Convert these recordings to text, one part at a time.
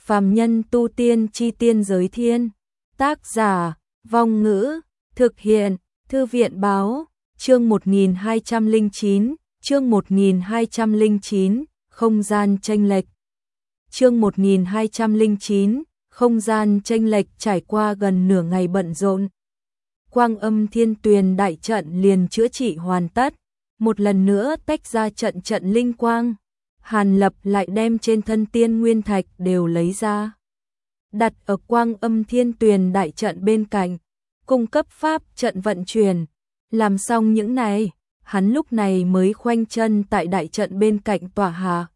Phàm nhân tu tiên chi tiên giới thiên. Tác giả, Vong Ngữ, thực hiện, Thư viện báo, chương 1209, không gian chênh lệch. Chương 1209, không gian chênh lệch. Trải qua gần nửa ngày bận rộn, Quang Âm Thiên Tuyền đại trận liền chữa trị hoàn tất, một lần nữa tách ra trận linh quang. Hàn Lập lại đem trên thân tiên nguyên thạch đều lấy ra, đặt ở Quang Âm Thiên Tuyền đại trận bên cạnh, cung cấp pháp trận vận chuyển. Làm xong những này, hắn lúc này mới khoanh chân tại đại trận bên cạnh tỏa hạ.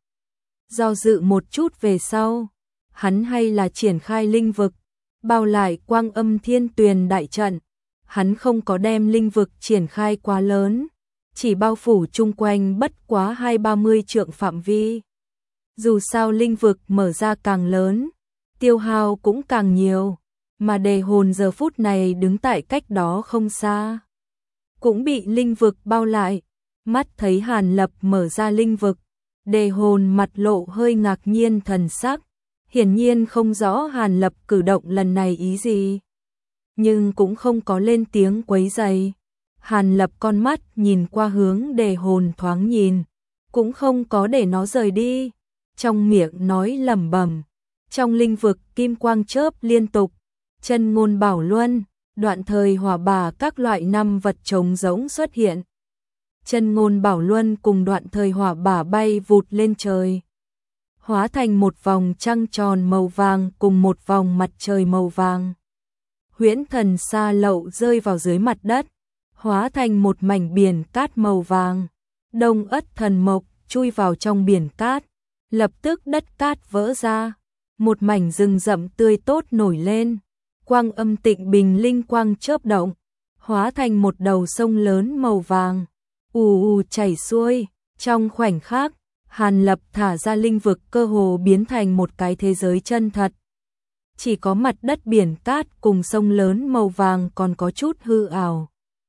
Do dự một chút về sau, hắn hay là triển khai linh vực, bao lại Quang Âm Thiên Tuyền đại trận. Hắn không có đem linh vực triển khai quá lớn, chỉ bao phủ chung quanh bất quá 20-30 trượng phạm vi. Dù sao linh vực mở ra càng lớn, tiêu hao cũng càng nhiều, mà đề hồn giờ phút này đứng tại cách đó không xa, cũng bị linh vực bao lại. Mắt thấy Hàn Lập mở ra linh vực, đề hồn mặt lộ hơi ngạc nhiên thần sắc, hiển nhiên không rõ Hàn Lập cử động lần này ý gì, nhưng cũng không có lên tiếng quấy rầy. Hàn Lập con mắt nhìn qua hướng đề hồn thoáng nhìn, cũng không có để nó rời đi, trong miệng nói lẩm bẩm. Trong linh vực kim quang chớp liên tục, chân ngôn bảo luân, đoạn thời hỏa bà các loại 5 vật trống rỗng xuất hiện. Chân ngôn bảo luân cùng đoạn thời hỏa bà bay vụt lên trời, hóa thành một vòng trăng tròn màu vàng cùng một vòng mặt trời màu vàng. Huyễn thần sa lậu rơi vào dưới mặt đất, hóa thành một mảnh biển cát màu vàng. Đông ất thần mộc chui vào trong biển cát, lập tức đất cát vỡ ra, một mảnh rừng rậm tươi tốt nổi lên. Quang Âm Tịnh Bình linh quang chớp động, hóa thành một đầu sông lớn màu vàng, ù ù chảy xuôi. Trong khoảnh khắc, Hàn Lập thả ra linh vực cơ hồ biến thành một cái thế giới chân thật. Chỉ có mặt đất biển cát cùng sông lớn màu vàng còn có chút hư ảo.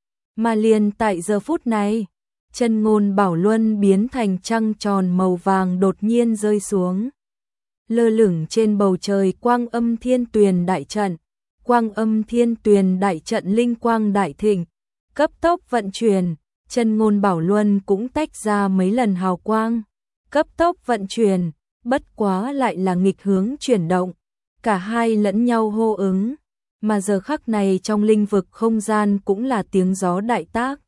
Mà liền tại giờ phút này, chân ngôn bảo luân biến thành trăng tròn màu vàng đột nhiên rơi xuống, lơ lửng trên bầu trời Quang Âm Thiên Tuyền đại trận. Quang Âm Thiên Tuyền đại trận linh quang đại thịnh, cấp tốc vận chuyển, chân ngôn bảo luân cũng tách ra mấy lần hào quang, cấp tốc vận chuyển, bất quá lại là nghịch hướng chuyển động, cả hai lẫn nhau hô ứng. Mà giờ khắc này trong linh vực không gian cũng là tiếng gió đại tác,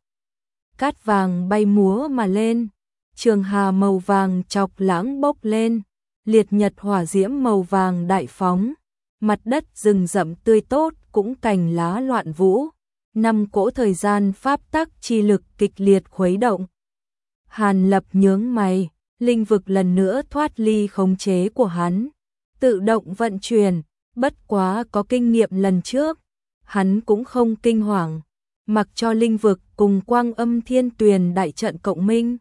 cát vàng bay múa mà lên, trường hà màu vàng chọc lãng bốc lên, liệt nhật hỏa diễm màu vàng đại phóng, mặt đất rừng rậm tươi tốt cũng cành lá loạn vũ, 5 cỗ thời gian pháp tắc chi lực kịch liệt khuấy động. Hàn Lập nhướng mày, linh vực lần nữa thoát ly khống chế của hắn, tự động vận chuyển. Bất quá có kinh nghiệm lần trước, hắn cũng không kinh hoàng, mặc cho linh vực cùng Quang Âm Thiên Tuyền đại trận cộng minh.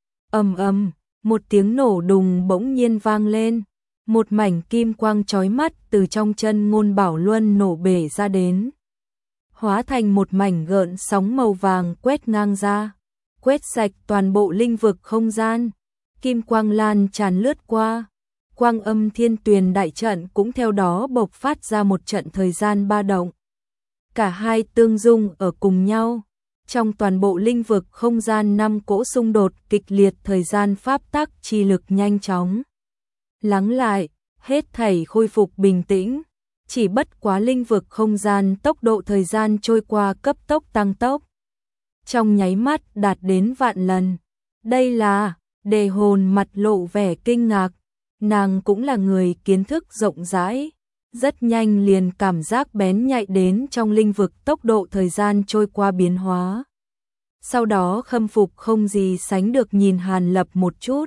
Ầm ầm, một tiếng nổ đùng bỗng nhiên vang lên, một mảnh kim quang chói mắt từ trong chân ngôn bảo luân nổ bể ra đến, hóa thành một mảnh gợn sóng màu vàng quét ngang ra, quét sạch toàn bộ linh vực không gian. Kim quang lan tràn lướt qua, Quang Âm Thiên Tuyền đại trận cũng theo đó bộc phát ra một trận thời gian ba động. Cả hai tương dung ở cùng nhau, trong toàn bộ linh vực không gian 5 cỗ xung đột kịch liệt, thời gian pháp tắc chi lực nhanh chóng lắng lại, hết thảy khôi phục bình tĩnh. Chỉ bất quá linh vực không gian tốc độ thời gian trôi qua cấp tốc tăng tốc, trong nháy mắt đạt đến vạn lần. Đây là, đề hồn mặt lộ vẻ kinh ngạc. Nàng cũng là người kiến thức rộng rãi, rất nhanh liền cảm giác bén nhạy đến trong linh vực tốc độ thời gian trôi qua biến hóa. Sau đó khâm phục không gì sánh được nhìn Hàn Lập một chút.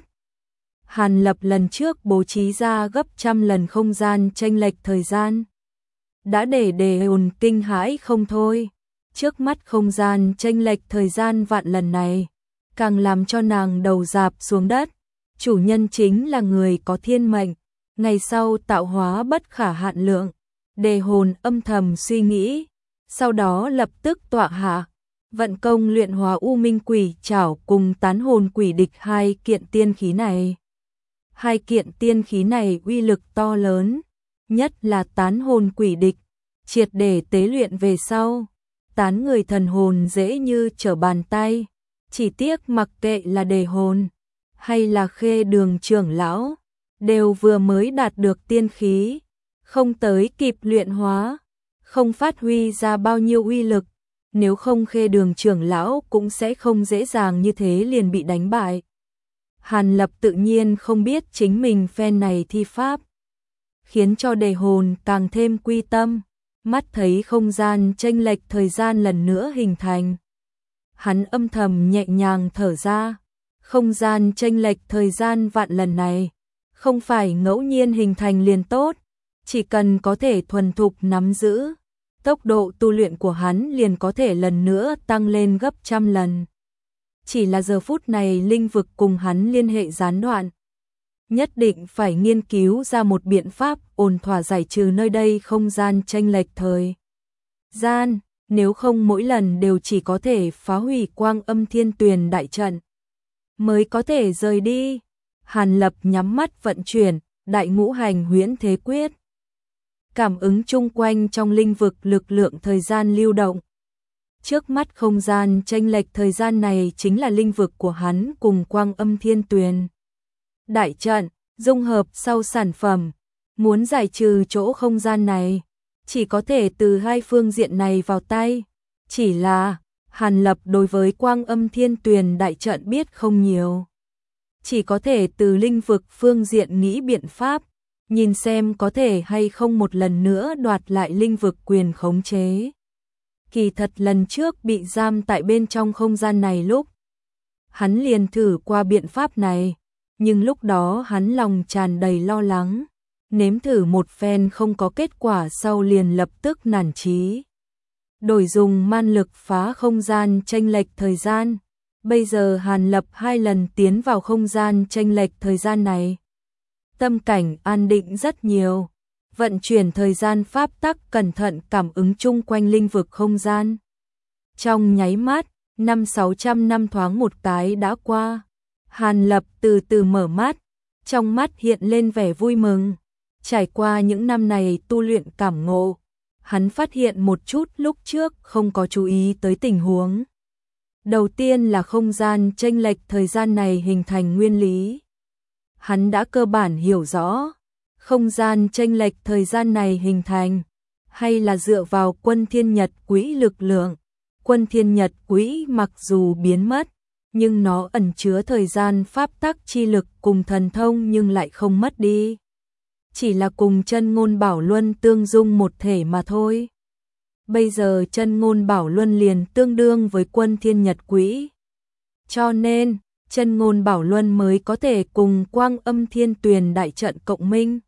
Hàn Lập lần trước bố trí ra gấp trăm lần không gian chênh lệch thời gian, đã để đề hồn kinh hãi không thôi. Trước mắt không gian chênh lệch thời gian vạn lần này, càng làm cho nàng đầu rạp xuống đất. Chủ nhân chính là người có thiên mệnh, ngày sau tạo hóa bất khả hạn lượng. Đề hồn âm thầm suy nghĩ, sau đó lập tức tọa hạ, vận công luyện hóa U Minh Quỷ Trảo cùng Tán Hồn Quỷ Địch hai kiện tiên khí này. Hai kiện tiên khí này uy lực to lớn, nhất là tán hồn quỷ địch, triệt để tế luyện về sau, tán người thần hồn dễ như trở bàn tay, chỉ tiếc mặc kệ là đề hồn hay là Khê Đường trưởng lão, đều vừa mới đạt được tiên khí, không tới kịp luyện hóa, không phát huy ra bao nhiêu uy lực, nếu không Khê Đường trưởng lão cũng sẽ không dễ dàng như thế liền bị đánh bại. Hàn Lập tự nhiên không biết chính mình phen này thi pháp, khiến cho đề hồn càng thêm quy tâm, mắt thấy không gian chênh lệch thời gian lần nữa hình thành. Hắn âm thầm nhẹ nhàng thở ra, không gian chênh lệch thời gian vạn lần này, không phải ngẫu nhiên hình thành liền tốt, chỉ cần có thể thuần thục nắm giữ, tốc độ tu luyện của hắn liền có thể lần nữa tăng lên gấp trăm lần. Chỉ là giờ phút này linh vực cùng hắn liên hệ gián đoạn, nhất định phải nghiên cứu ra một biện pháp ổn thỏa giải trừ nơi đây không gian chênh lệch thời gian, nếu không mỗi lần đều chỉ có thể phá hủy Quang Âm Thiên Tuyền đại trận, mới có thể rời đi. Hàn Lập nhắm mắt vận chuyển Đại Ngũ Hành Huyễn Thế Quyết, cảm ứng chung quanh trong linh vực lực lượng thời gian lưu động. Trước mắt không gian chênh lệch thời gian này chính là linh vực của hắn cùng Quang Âm Thiên Tuyền đại trận, dung hợp sau sản phẩm, muốn giải trừ chỗ không gian này, chỉ có thể từ hai phương diện này vào tay. Chỉ là, Hàn Lập đối với Quang Âm Thiên Tuyền đại trận biết không nhiều, chỉ có thể từ linh vực phương diện nghĩ biện pháp, nhìn xem có thể hay không một lần nữa đoạt lại linh vực quyền khống chế. Kỳ thật lần trước bị giam tại bên trong không gian này lúc, hắn liền thử qua biện pháp này, nhưng lúc đó hắn lòng tràn đầy lo lắng, nếm thử một phen không có kết quả sau liền lập tức nản chí. Đổi dùng man lực phá không gian chênh lệch thời gian, bây giờ Hàn Lập 2 lần tiến vào không gian chênh lệch thời gian này, tâm cảnh an định rất nhiều, vận chuyển thời gian pháp tắc cẩn thận cảm ứng chung quanh linh vực không gian. Trong nháy mắt, 500-600 năm thoáng một cái đã qua, Hàn Lập từ từ mở mắt, trong mắt hiện lên vẻ vui mừng. Trải qua những năm này tu luyện cảm ngộ, hắn phát hiện một chút lúc trước không có chú ý tới tình huống. Đầu tiên là không gian chênh lệch thời gian này hình thành nguyên lý. Hắn đã cơ bản hiểu rõ, không gian chênh lệch thời gian này hình thành, hay là dựa vào Quân Thiên Nhật Quỹ lực lượng. Quân Thiên Nhật Quỹ mặc dù biến mất, nhưng nó ẩn chứa thời gian pháp tắc chi lực cùng thần thông nhưng lại không mất đi. Chỉ là cùng Chân Ngôn Bảo Luân tương dung một thể mà thôi. Bây giờ Chân Ngôn Bảo Luân liền tương đương với Quân Thiên Nhật Quỹ. Cho nên, Chân Ngôn Bảo Luân mới có thể cùng Quang Âm Thiên Tuyền đại trận cộng minh,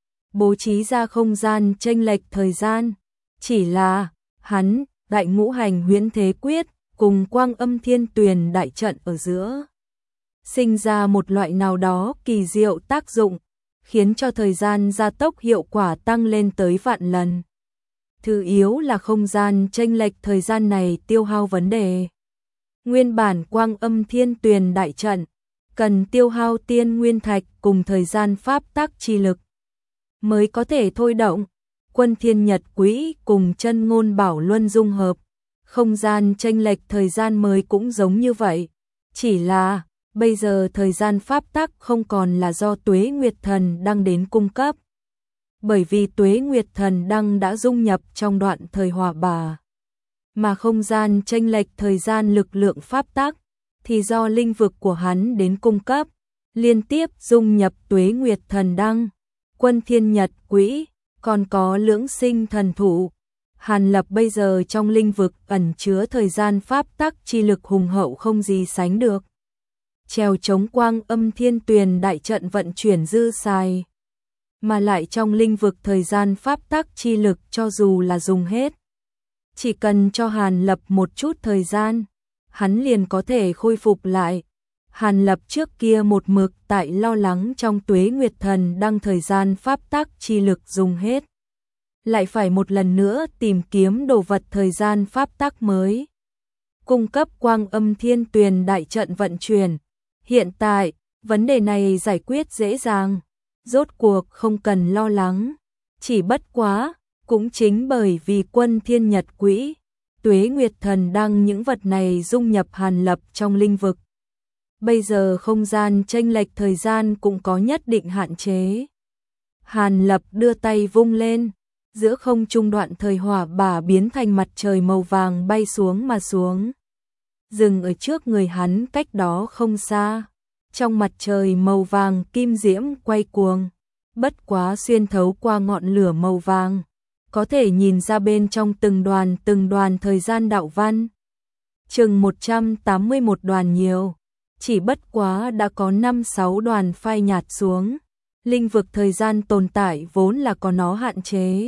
bố trí ra không gian chênh lệch thời gian. Chỉ là, hắn, Đại Ngũ Hành Huyễn Thế Quyết, cùng Quang Âm Thiên Tuyền đại trận ở giữa, sinh ra một loại nào đó kỳ diệu tác dụng, khiến cho thời gian gia tốc hiệu quả tăng lên tới vạn lần. Thứ yếu là không gian chênh lệch thời gian này tiêu hao vấn đề. Nguyên bản Quang Âm Thiên Tuyền đại trận cần tiêu hao tiên nguyên thạch cùng thời gian pháp tắc chi lực mới có thể thôi động. Quân Thiên Nhật Quỹ cùng Chân Ngôn Bảo Luân dung hợp, không gian chênh lệch thời gian mới cũng giống như vậy. Chỉ là, bây giờ thời gian pháp tắc không còn là do Tuế Nguyệt Thần Đăng đến cung cấp. Bởi vì Tuế Nguyệt Thần Đăng đã dung nhập trong đoạn thời Hỏa Bà, mà không gian chênh lệch thời gian lực lượng pháp tắc thì do linh vực của hắn đến cung cấp, liên tiếp dung nhập Tuế Nguyệt Thần Đăng, Quân Thiên Nhật Quỹ, còn có Lưỡng Sinh Thần Thủ. Hàn Lập bây giờ trong linh vực ẩn chứa thời gian pháp tắc chi lực hùng hậu không gì sánh được. Trèo chống Quang Âm Thiên Tuyền đại trận vận chuyển dư xài, mà lại trong linh vực thời gian pháp tắc chi lực cho dù là dùng hết, chỉ cần cho Hàn Lập một chút thời gian, hắn liền có thể khôi phục lại. Hàn Lập trước kia một mực tại lo lắng trong Tuế Nguyệt Thần Đăng thời gian pháp tắc chi lực dùng hết, lại phải một lần nữa tìm kiếm đồ vật thời gian pháp tắc mới, cung cấp Quang Âm Thiên Tuyền đại trận vận chuyển. Hiện tại, vấn đề này giải quyết dễ dàng, rốt cuộc không cần lo lắng, Chỉ bất quá, cũng chính bởi vì Quân Thiên Nhật Quỹ, Tuế Nguyệt Thần Đăng những vật này dung nhập Hàn Lập trong linh vực. Bây giờ không gian chênh lệch thời gian cũng có nhất định hạn chế. Hàn Lập đưa tay vung lên, giữa không trung đoạn thời hỏa bả biến thành mặt trời màu vàng bay xuống mà xuống. Dừng ở trước người hắn cách đó không xa. Trong mặt trời màu vàng kim diễm quay cuồng, bất quá xuyên thấu qua ngọn lửa màu vàng, có thể nhìn ra bên trong từng đoàn thời gian đạo văn. Chừng 181 đoàn nhiều, chỉ bất quá đã có 5-6 đoàn phai nhạt xuống. Linh vực thời gian tồn tại vốn là có nó hạn chế.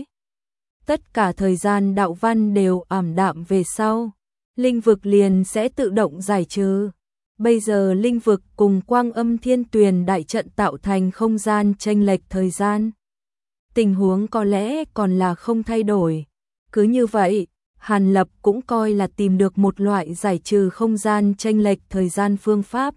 Tất cả thời gian đạo văn đều ảm đạm về sau, linh vực liền sẽ tự động giải trừ. Bây giờ linh vực cùng Quang Âm Thiên Tuyền đại trận tạo thành không gian chênh lệch thời gian. Tình huống có lẽ còn là không thay đổi. Cứ như vậy, Hàn Lập cũng coi là tìm được một loại giải trừ không gian chênh lệch thời gian phương pháp.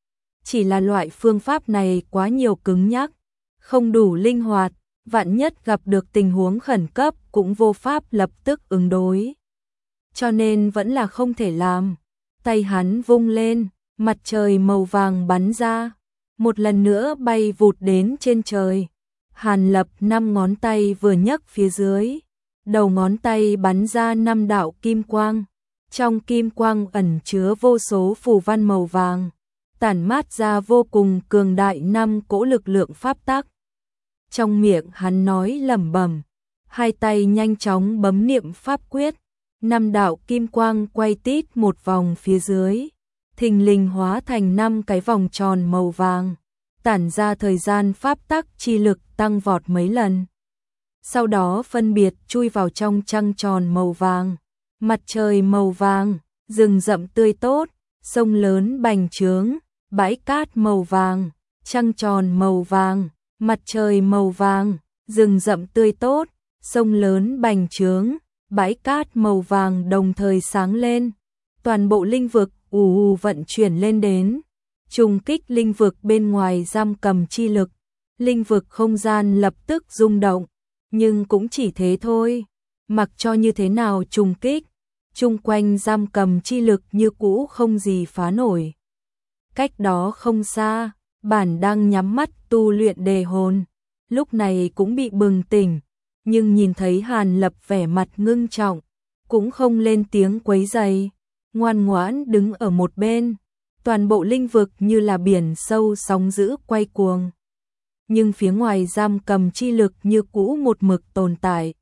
Chỉ là loại phương pháp này quá nhiều cứng nhắc, không đủ linh hoạt, vạn nhất gặp được tình huống khẩn cấp cũng vô pháp lập tức ứng đối. Cho nên vẫn là không thể làm. Tay hắn vung lên, mặt trời màu vàng bắn ra, một lần nữa bay vụt đến trên trời. Hàn Lập 5 ngón tay vừa nhấc phía dưới, đầu ngón tay bắn ra 5 đạo kim quang. Trong kim quang ẩn chứa vô số phù văn màu vàng, tản mát ra vô cùng cường đại 5 cỗ lực lượng pháp tắc. Trong miệng hắn nói lẩm bẩm, hai tay nhanh chóng bấm niệm pháp quyết, 5 đạo kim quang quay tít một vòng phía dưới, thình lình hóa thành 5 cái vòng tròn màu vàng, tản ra thời gian pháp tắc chi lực tăng vọt mấy lần. Sau đó phân biệt chui vào trong trăng tròn màu vàng, mặt trời màu vàng, rừng rậm tươi tốt, sông lớn bành trướng, bãi cát màu vàng, trăng tròn màu vàng, mặt trời màu vàng, rừng rậm tươi tốt, sông lớn bành trướng, bãi cát màu vàng đồng thời sáng lên. Toàn bộ linh vực ù vận chuyển lên đến, trùng kích linh vực bên ngoài giam cầm chi lực. Linh vực không gian lập tức rung động, nhưng cũng chỉ thế thôi. Mặc cho như thế nào trùng kích, chung quanh giam cầm chi lực như cũ không gì phá nổi. Cách đó không xa, Bản đang nhắm mắt tu luyện đề hồn, lúc này cũng bị bừng tỉnh, nhưng nhìn thấy Hàn Lập vẻ mặt ngưng trọng, cũng không lên tiếng quấy rầy, ngoan ngoãn đứng ở một bên. Toàn bộ linh vực như là biển sâu sóng dữ quay cuồng, nhưng phía ngoài giam cầm chi lực như cũ một mực tồn tại.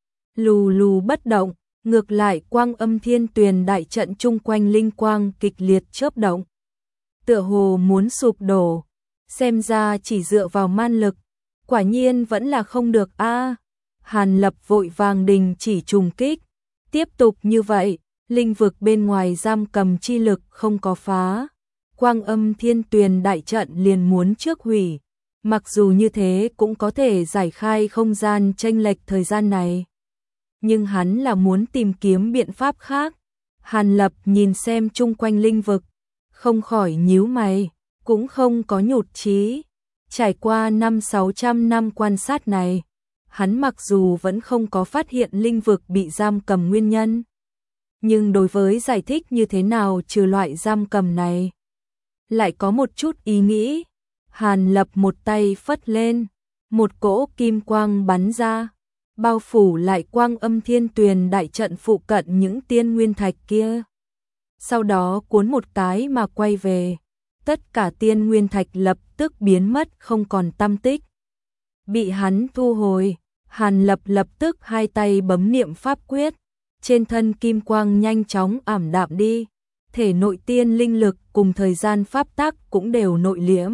Lù lù bất động, ngược lại Quang Âm Thiên Tuyền đại trận chung quanh linh quang kịch liệt chớp động, tựa hồ muốn sụp đổ. Xem ra chỉ dựa vào man lực, quả nhiên vẫn là không được a. Hàn Lập vội vàng đình chỉ trùng kích. Tiếp tục như vậy, linh vực bên ngoài giam cầm chi lực không có phá, Quang Âm Thiên Tuyền đại trận liền muốn trước hủy. Mặc dù như thế cũng có thể giải khai không gian chênh lệch thời gian này, nhưng hắn là muốn tìm kiếm biện pháp khác. Hàn Lập nhìn xem chung quanh linh vực, không khỏi nhíu mày, cũng không có nhụt chí. Trải qua 500-600 năm quan sát này, hắn mặc dù vẫn không có phát hiện linh vực bị giam cầm nguyên nhân, nhưng đối với giải thích như thế nào trừ loại giam cầm này, lại có một chút ý nghĩ. Hàn Lập một tay phất lên, một cỗ kim quang bắn ra, bao phủ lại Quang Âm Thiên Tuyền đại trận phụ cận những tiên nguyên thạch kia. Sau đó cuốn một cái mà quay về, tất cả tiên nguyên thạch lập tức biến mất không còn tăm tích. Bị hắn thu hồi, Hàn Lập lập tức hai tay bấm niệm pháp quyết, trên thân kim quang nhanh chóng ảm đạm đi, thể nội tiên linh lực cùng thời gian pháp tắc cũng đều nội liễm.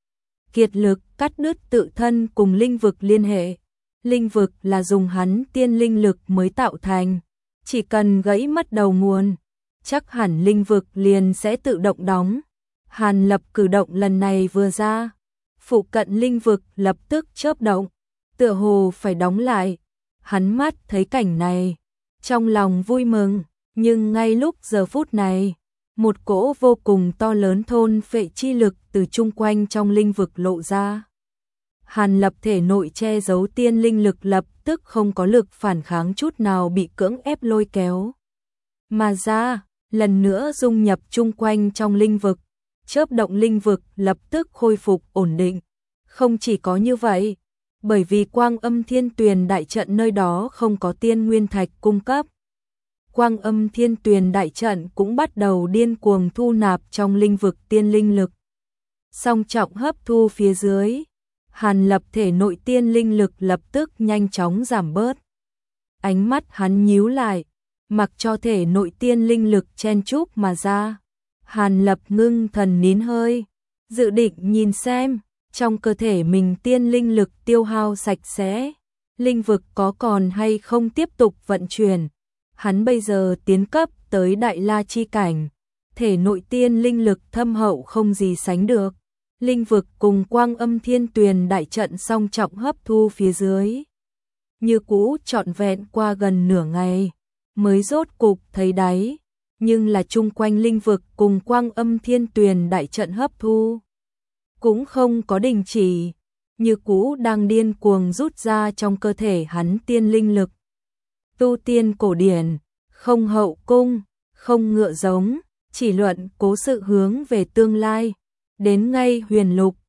Kiệt lực cắt đứt tự thân cùng linh vực liên hệ. Linh vực là dùng hắn tiên linh lực mới tạo thành, chỉ cần gãy mất đầu nguồn, chắc hẳn linh vực liền sẽ tự động đóng. Hàn Lập cử động lần này vừa ra, phụ cận linh vực lập tức chớp động, tựa hồ phải đóng lại. Hắn mắt thấy cảnh này, trong lòng vui mừng, nhưng ngay lúc giờ phút này, một cỗ vô cùng to lớn thôn phệ chi lực từ chung quanh trong linh vực lộ ra. Hàn Lập thể nội che giấu tiên linh lực lập tức không có lực phản kháng chút nào, bị cưỡng ép lôi kéo mà ra, lần nữa dung nhập chung quanh trong linh vực. Chớp động linh vực lập tức khôi phục ổn định. Không chỉ có như vậy, bởi vì Quang Âm Thiên Tuyền đại trận nơi đó không có tiên nguyên thạch cung cấp, Quang Âm Thiên Tuyền đại trận cũng bắt đầu điên cuồng thu nạp trong linh vực tiên linh lực. Song trọng hấp thu phía dưới, Hàn Lập thể nội tiên linh lực lập tức nhanh chóng giảm bớt. Ánh mắt hắn nhíu lại, mặc cho thể nội tiên linh lực chen chúc mà ra. Hàn Lập ngưng thần nín hơi, dự định nhìn xem trong cơ thể mình tiên linh lực tiêu hao sạch sẽ, linh vực có còn hay không tiếp tục vận chuyển. Hắn bây giờ tiến cấp tới Đại La chi cảnh, thể nội tiên linh lực thâm hậu không gì sánh được. Linh vực cùng Quang Âm Thiên Tuyền đại trận song trọng hấp thu phía dưới. Như cũ trọn vẹn qua gần nửa ngày, mới rốt cục thấy đáy, nhưng là chung quanh linh vực cùng Quang Âm Thiên Tuyền đại trận hấp thu cũng không có đình chỉ, như cũ đang điên cuồng rút ra trong cơ thể hắn tiên linh lực. Tu tiên cổ điển, không hậu cung, không ngựa giống, chỉ luận cố sự hướng về tương lai. Đến ngay huyền lục,